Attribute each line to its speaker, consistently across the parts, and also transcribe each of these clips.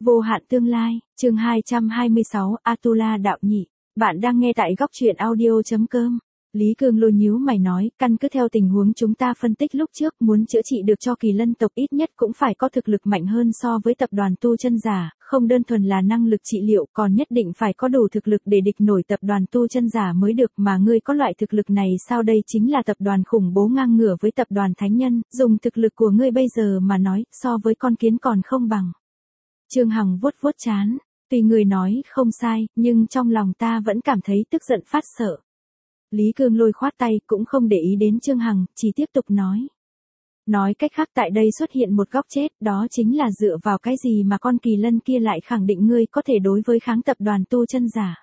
Speaker 1: Vô hạn tương lai, chương 226, Atula đạo nhị. Bạn đang nghe tại góc truyện audio.com. Lý Cương Lôi nhíu mày nói, căn cứ theo tình huống chúng ta phân tích lúc trước, muốn chữa trị được cho Kỳ Lân tộc ít nhất cũng phải có thực lực mạnh hơn so với tập đoàn tu chân giả, không đơn thuần là năng lực trị liệu, còn nhất định phải có đủ thực lực để địch nổi tập đoàn tu chân giả mới được, mà ngươi có loại thực lực này sao? Đây chính là tập đoàn khủng bố ngang ngửa với tập đoàn thánh nhân, dùng thực lực của ngươi bây giờ mà nói, so với con kiến còn không bằng. Trương Hằng vuốt vuốt trán, tuy người nói không sai, nhưng trong lòng ta vẫn cảm thấy tức giận phát sợ. Lý Cương Lôi khoát tay, cũng không để ý đến Trương Hằng, chỉ tiếp tục nói. Nói cách khác, tại đây xuất hiện một góc chết, đó chính là dựa vào cái gì mà con Kỳ Lân kia lại khẳng định ngươi có thể đối với kháng tập đoàn tu chân giả.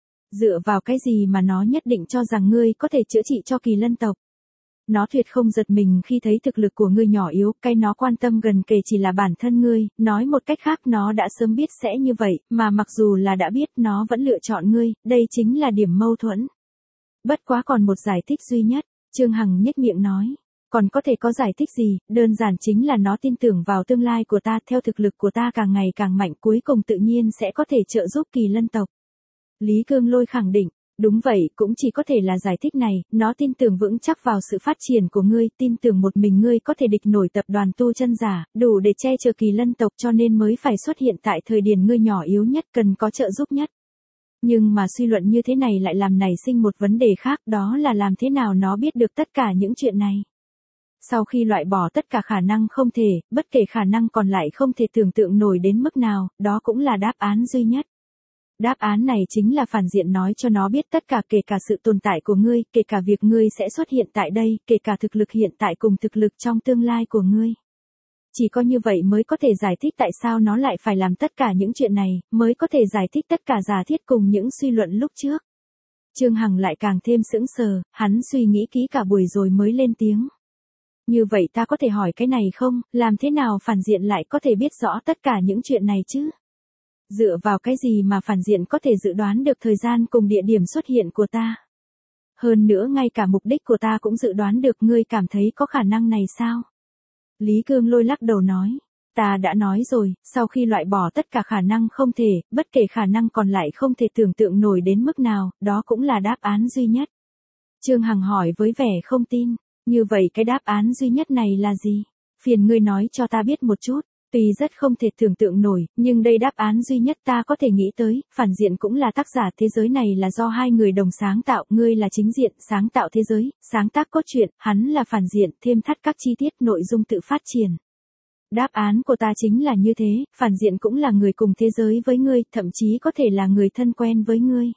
Speaker 1: Dựa vào cái gì mà nó nhất định cho rằng ngươi có thể chữa trị cho Kỳ Lân tộc. Nó tuyệt không giật mình khi thấy thực lực của ngươi nhỏ yếu, cái nó quan tâm gần kề chỉ là bản thân ngươi, nói một cách khác nó đã sớm biết sẽ như vậy, mà mặc dù là đã biết nó vẫn lựa chọn ngươi, đây chính là điểm mâu thuẫn. Bất quá còn một giải thích duy nhất, Trương Hằng nhếch miệng nói, còn có thể có giải thích gì, đơn giản chính là nó tin tưởng vào tương lai của ta, theo thực lực của ta càng ngày càng mạnh cuối cùng tự nhiên sẽ có thể trợ giúp Kỳ Lân tộc. Lý Cương Lôi khẳng định. Đúng vậy, cũng chỉ có thể là giải thích này, nó tin tưởng vững chắc vào sự phát triển của ngươi, tin tưởng một mình ngươi có thể địch nổi tập đoàn tu chân giả, đủ để che chở Kỳ Lân tộc cho nên mới phải xuất hiện tại thời điểm ngươi nhỏ yếu nhất cần có trợ giúp nhất. Nhưng mà suy luận như thế này lại làm nảy sinh một vấn đề khác, đó là làm thế nào nó biết được tất cả những chuyện này. Sau khi loại bỏ tất cả khả năng không thể, bất kể khả năng còn lại không thể tưởng tượng nổi đến mức nào, đó cũng là đáp án duy nhất. Đáp án này chính là phản diện nói cho nó biết tất cả, kể cả sự tồn tại của ngươi, kể cả việc ngươi sẽ xuất hiện tại đây, kể cả thực lực hiện tại cùng thực lực trong tương lai của ngươi. Chỉ có như vậy mới có thể giải thích tại sao nó lại phải làm tất cả những chuyện này, mới có thể giải thích tất cả giả thiết cùng những suy luận lúc trước. Trương Hằng lại càng thêm sững sờ, hắn suy nghĩ kỹ cả buổi rồi mới lên tiếng. Như vậy ta có thể hỏi cái này không, làm thế nào phản diện lại có thể biết rõ tất cả những chuyện này chứ? Dựa vào cái gì mà phản diện có thể dự đoán được thời gian cùng địa điểm xuất hiện của ta? Hơn nữa ngay cả mục đích của ta cũng dự đoán được, ngươi cảm thấy có khả năng này sao? Lý Cương Lôi lắc đầu nói, ta đã nói rồi, sau khi loại bỏ tất cả khả năng không thể, bất kể khả năng còn lại không thể tưởng tượng nổi đến mức nào, đó cũng là đáp án duy nhất. Trương Hằng hỏi với vẻ không tin, như vậy cái đáp án duy nhất này là gì? Phiền ngươi nói cho ta biết một chút. Tuy rất không thể tưởng tượng nổi, nhưng đây đáp án duy nhất ta có thể nghĩ tới, phản diện cũng là tác giả, thế giới này là do hai người đồng sáng tạo, ngươi là chính diện, sáng tạo thế giới, sáng tác cốt truyện, hắn là phản diện, thêm thắt các chi tiết nội dung tự phát triển. Đáp án của ta chính là như thế, phản diện cũng là người cùng thế giới với ngươi, thậm chí có thể là người thân quen với ngươi.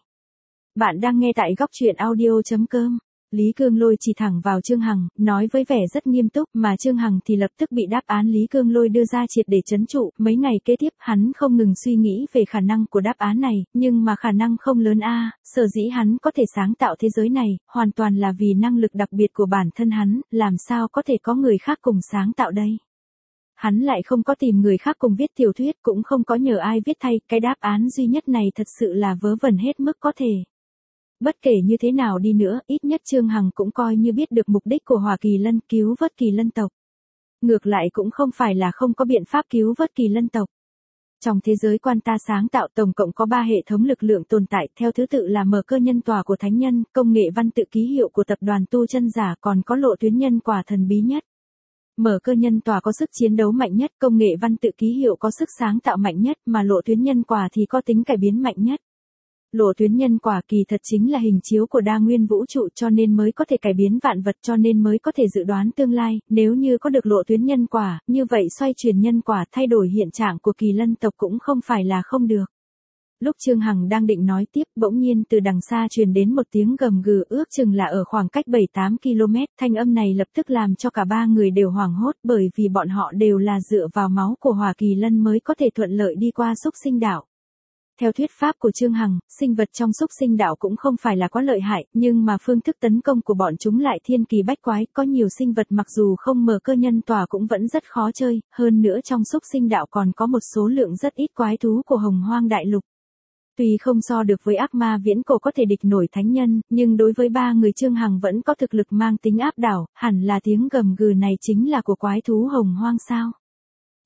Speaker 1: Bạn đang nghe tại góc truyện audio.com. Lý Cương Lôi chỉ thẳng vào Trương Hằng, nói với vẻ rất nghiêm túc, mà Trương Hằng thì lập tức bị đáp án Lý Cương Lôi đưa ra triệt để trấn trụ. Mấy ngày kế tiếp hắn không ngừng suy nghĩ về khả năng của đáp án này, nhưng mà khả năng không lớn a, sở dĩ hắn có thể sáng tạo thế giới này, hoàn toàn là vì năng lực đặc biệt của bản thân hắn, làm sao có thể có người khác cùng sáng tạo đây. Hắn lại không có tìm người khác cùng viết tiểu thuyết, cũng không có nhờ ai viết thay, cái đáp án duy nhất này thật sự là vớ vẩn hết mức có thể. Bất kể như thế nào đi nữa, ít nhất Trương Hằng cũng coi như biết được mục đích của Hỏa Kỳ Lân, cứu vớt Kỳ Lân tộc. Ngược lại cũng không phải là không có biện pháp cứu vớt Kỳ Lân tộc. Trong thế giới quan ta sáng tạo tổng cộng có 3 hệ thống lực lượng tồn tại, theo thứ tự là mở cơ nhân tòa của thánh nhân, công nghệ văn tự ký hiệu của tập đoàn tu chân giả, còn có lộ tuyến nhân quả thần bí nhất. Mở cơ nhân tòa có sức chiến đấu mạnh nhất, công nghệ văn tự ký hiệu có sức sáng tạo mạnh nhất, mà lộ tuyến nhân quả thì có tính cải biến mạnh nhất. Lộ tuyến nhân quả kỳ thật chính là hình chiếu của đa nguyên vũ trụ, cho nên mới có thể cải biến vạn vật, cho nên mới có thể dự đoán tương lai, nếu như có được lộ tuyến nhân quả, như vậy xoay chuyển nhân quả, thay đổi hiện trạng của Kỳ Lân tộc cũng không phải là không được. Lúc Trương Hằng đang định nói tiếp, bỗng nhiên từ đằng xa truyền đến một tiếng gầm gừ, ước chừng là ở khoảng cách 7-8 km, thanh âm này lập tức làm cho cả ba người đều hoảng hốt, bởi vì bọn họ đều là dựa vào máu của Hỏa Kỳ Lân mới có thể thuận lợi đi qua xúc sinh đạo. Theo thuyết pháp của Trương Hằng, sinh vật trong xúc sinh đạo cũng không phải là quá lợi hại, nhưng mà phương thức tấn công của bọn chúng lại thiên kỳ bách quái, có nhiều sinh vật mặc dù không mở cơ nhân tòa cũng vẫn rất khó chơi, hơn nữa trong xúc sinh đạo còn có một số lượng rất ít quái thú của Hồng Hoang Đại Lục. Tuy không so được với ác ma viễn cổ có thể địch nổi thánh nhân, nhưng đối với ba người Trương Hằng vẫn có thực lực mang tính áp đảo, hẳn là tiếng gầm gừ này chính là của quái thú Hồng Hoang sao?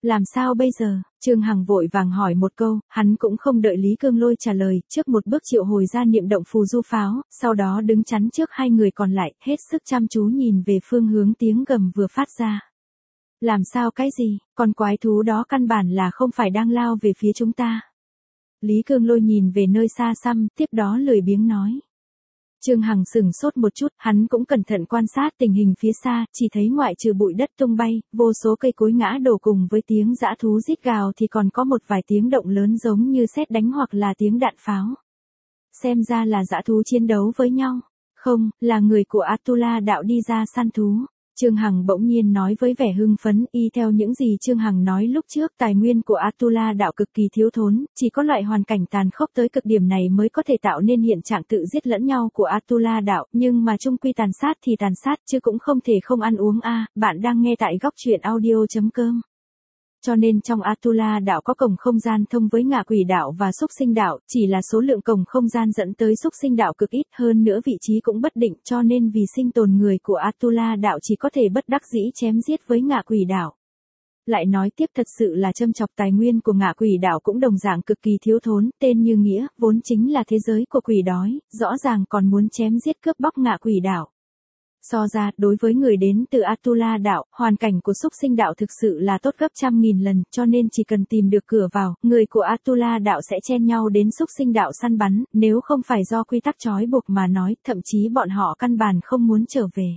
Speaker 1: Làm sao bây giờ? Trương Hằng vội vàng hỏi một câu, hắn cũng không đợi Lý Cương Lôi trả lời, trước một bước triệu hồi ra niệm động phù du pháo, sau đó đứng chắn trước hai người còn lại, hết sức chăm chú nhìn về phương hướng tiếng gầm vừa phát ra. Làm sao cái gì? Con quái thú đó căn bản là không phải đang lao về phía chúng ta. Lý Cương Lôi nhìn về nơi xa xăm, tiếp đó lười biếng nói. Trương Hằng sửng sốt một chút, hắn cũng cẩn thận quan sát tình hình phía xa, chỉ thấy ngoại trừ bụi đất tung bay, vô số cây cối ngã đổ cùng với tiếng dã thú rít gào thì còn có một vài tiếng động lớn giống như sét đánh hoặc là tiếng đạn pháo. Xem ra là dã thú chiến đấu với nhau. Không, là người của Atula đạo đi ra săn thú. Trương Hằng bỗng nhiên nói với vẻ hưng phấn, y theo những gì Trương Hằng nói lúc trước, tài nguyên của Atula đạo cực kỳ thiếu thốn, chỉ có loại hoàn cảnh tàn khốc tới cực điểm này mới có thể tạo nên hiện trạng tự giết lẫn nhau của Atula đạo, nhưng mà chung quy tàn sát thì tàn sát chứ cũng không thể không ăn uống a. Bạn đang nghe tại góc truyện audio.com. Cho nên trong Atula đạo có cổng không gian thông với ngạ quỷ đạo và xúc sinh đạo, chỉ là số lượng cổng không gian dẫn tới xúc sinh đạo cực ít, hơn nữa vị trí cũng bất định, cho nên vì sinh tồn người của Atula đạo chỉ có thể bất đắc dĩ chém giết với ngạ quỷ đạo. Lại nói tiếp, thật sự là châm chọc, tài nguyên của ngạ quỷ đạo cũng đồng dạng cực kỳ thiếu thốn, tên như nghĩa, vốn chính là thế giới của quỷ đói, rõ ràng còn muốn chém giết cướp bóc ngạ quỷ đạo. So ra, đối với người đến từ Atula đạo, hoàn cảnh của xúc sinh đạo thực sự là tốt gấp trăm nghìn lần, cho nên chỉ cần tìm được cửa vào, người của Atula đạo sẽ chen nhau đến xúc sinh đạo săn bắn, nếu không phải do quy tắc trói buộc mà nói, thậm chí bọn họ căn bản không muốn trở về.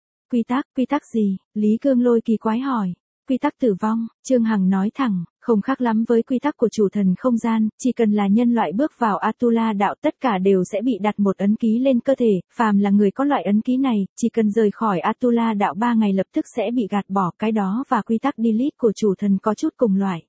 Speaker 1: Quy tắc gì? Lý Cương Lôi kỳ quái hỏi. Quy tắc tử vong, Trương Hằng nói thẳng, không khác lắm với quy tắc của chủ thần không gian, chỉ cần là nhân loại bước vào Atula đạo tất cả đều sẽ bị đặt một ấn ký lên cơ thể, phàm là người có loại ấn ký này, chỉ cần rời khỏi Atula đạo 3 ngày lập tức sẽ bị gạt bỏ, cái đó và quy tắc delete của chủ thần có chút cùng loại.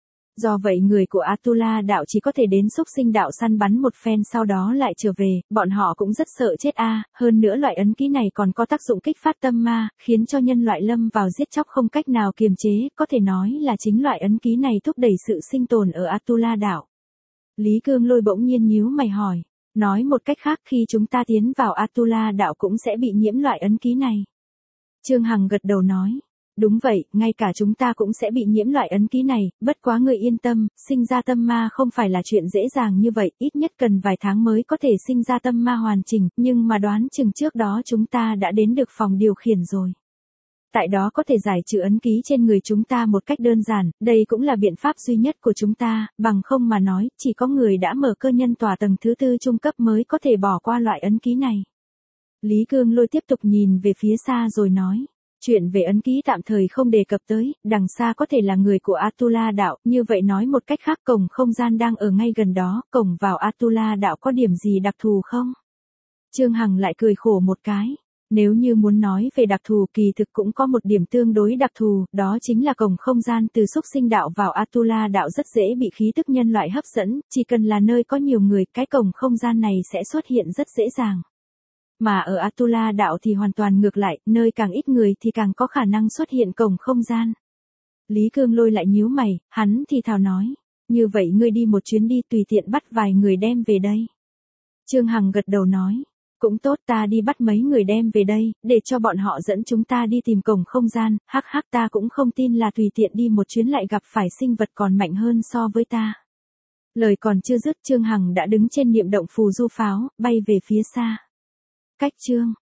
Speaker 1: Do vậy người của Atula đạo chỉ có thể đến xúc sinh đạo săn bắn một phen sau đó lại trở về, bọn họ cũng rất sợ chết a. Hơn nữa loại ấn ký này còn có tác dụng kích phát tâm ma, khiến cho nhân loại lâm vào giết chóc không cách nào kiềm chế, có thể nói là chính loại ấn ký này thúc đẩy sự sinh tồn ở Atula đạo. Lý Cương Lôi bỗng nhiên nhíu mày hỏi, nói một cách khác khi chúng ta tiến vào Atula đạo cũng sẽ bị nhiễm loại ấn ký này. Trương Hằng gật đầu nói. Đúng vậy, ngay cả chúng ta cũng sẽ bị nhiễm loại ấn ký này, bất quá người yên tâm, sinh ra tâm ma không phải là chuyện dễ dàng như vậy, ít nhất cần vài tháng mới có thể sinh ra tâm ma hoàn chỉnh, nhưng mà đoán chừng trước đó chúng ta đã đến được phòng điều khiển rồi. Tại đó có thể giải trừ ấn ký trên người chúng ta một cách đơn giản, đây cũng là biện pháp duy nhất của chúng ta, bằng không mà nói, chỉ có người đã mở cơ nhân tòa tầng thứ 4 trung cấp mới có thể bỏ qua loại ấn ký này. Lý Cương Lôi tiếp tục nhìn về phía xa rồi nói. Chuyện về ấn ký tạm thời không đề cập tới, đằng xa có thể là người của Atula đạo, như vậy nói một cách khác cổng không gian đang ở ngay gần đó, cổng vào Atula đạo có điểm gì đặc thù không? Trương Hằng lại cười khổ một cái. Nếu như muốn nói về đặc thù kỳ thực cũng có một điểm tương đối đặc thù, đó chính là cổng không gian từ xúc sinh đạo vào Atula đạo rất dễ bị khí tức nhân loại hấp dẫn, chỉ cần là nơi có nhiều người, cái cổng không gian này sẽ xuất hiện rất dễ dàng. Mà ở Atula đạo thì hoàn toàn ngược lại, nơi càng ít người thì càng có khả năng xuất hiện cổng không gian. Lý Cương Lôi lại nhíu mày, hắn thì thào nói, như vậy ngươi đi một chuyến đi tùy tiện bắt vài người đem về đây. Trương Hằng gật đầu nói, cũng tốt, ta đi bắt mấy người đem về đây, để cho bọn họ dẫn chúng ta đi tìm cổng không gian, hắc hắc ta cũng không tin là tùy tiện đi một chuyến lại gặp phải sinh vật còn mạnh hơn so với ta. Lời còn chưa dứt Trương Hằng đã đứng trên niệm động phù du pháo, bay về phía xa. Cách chương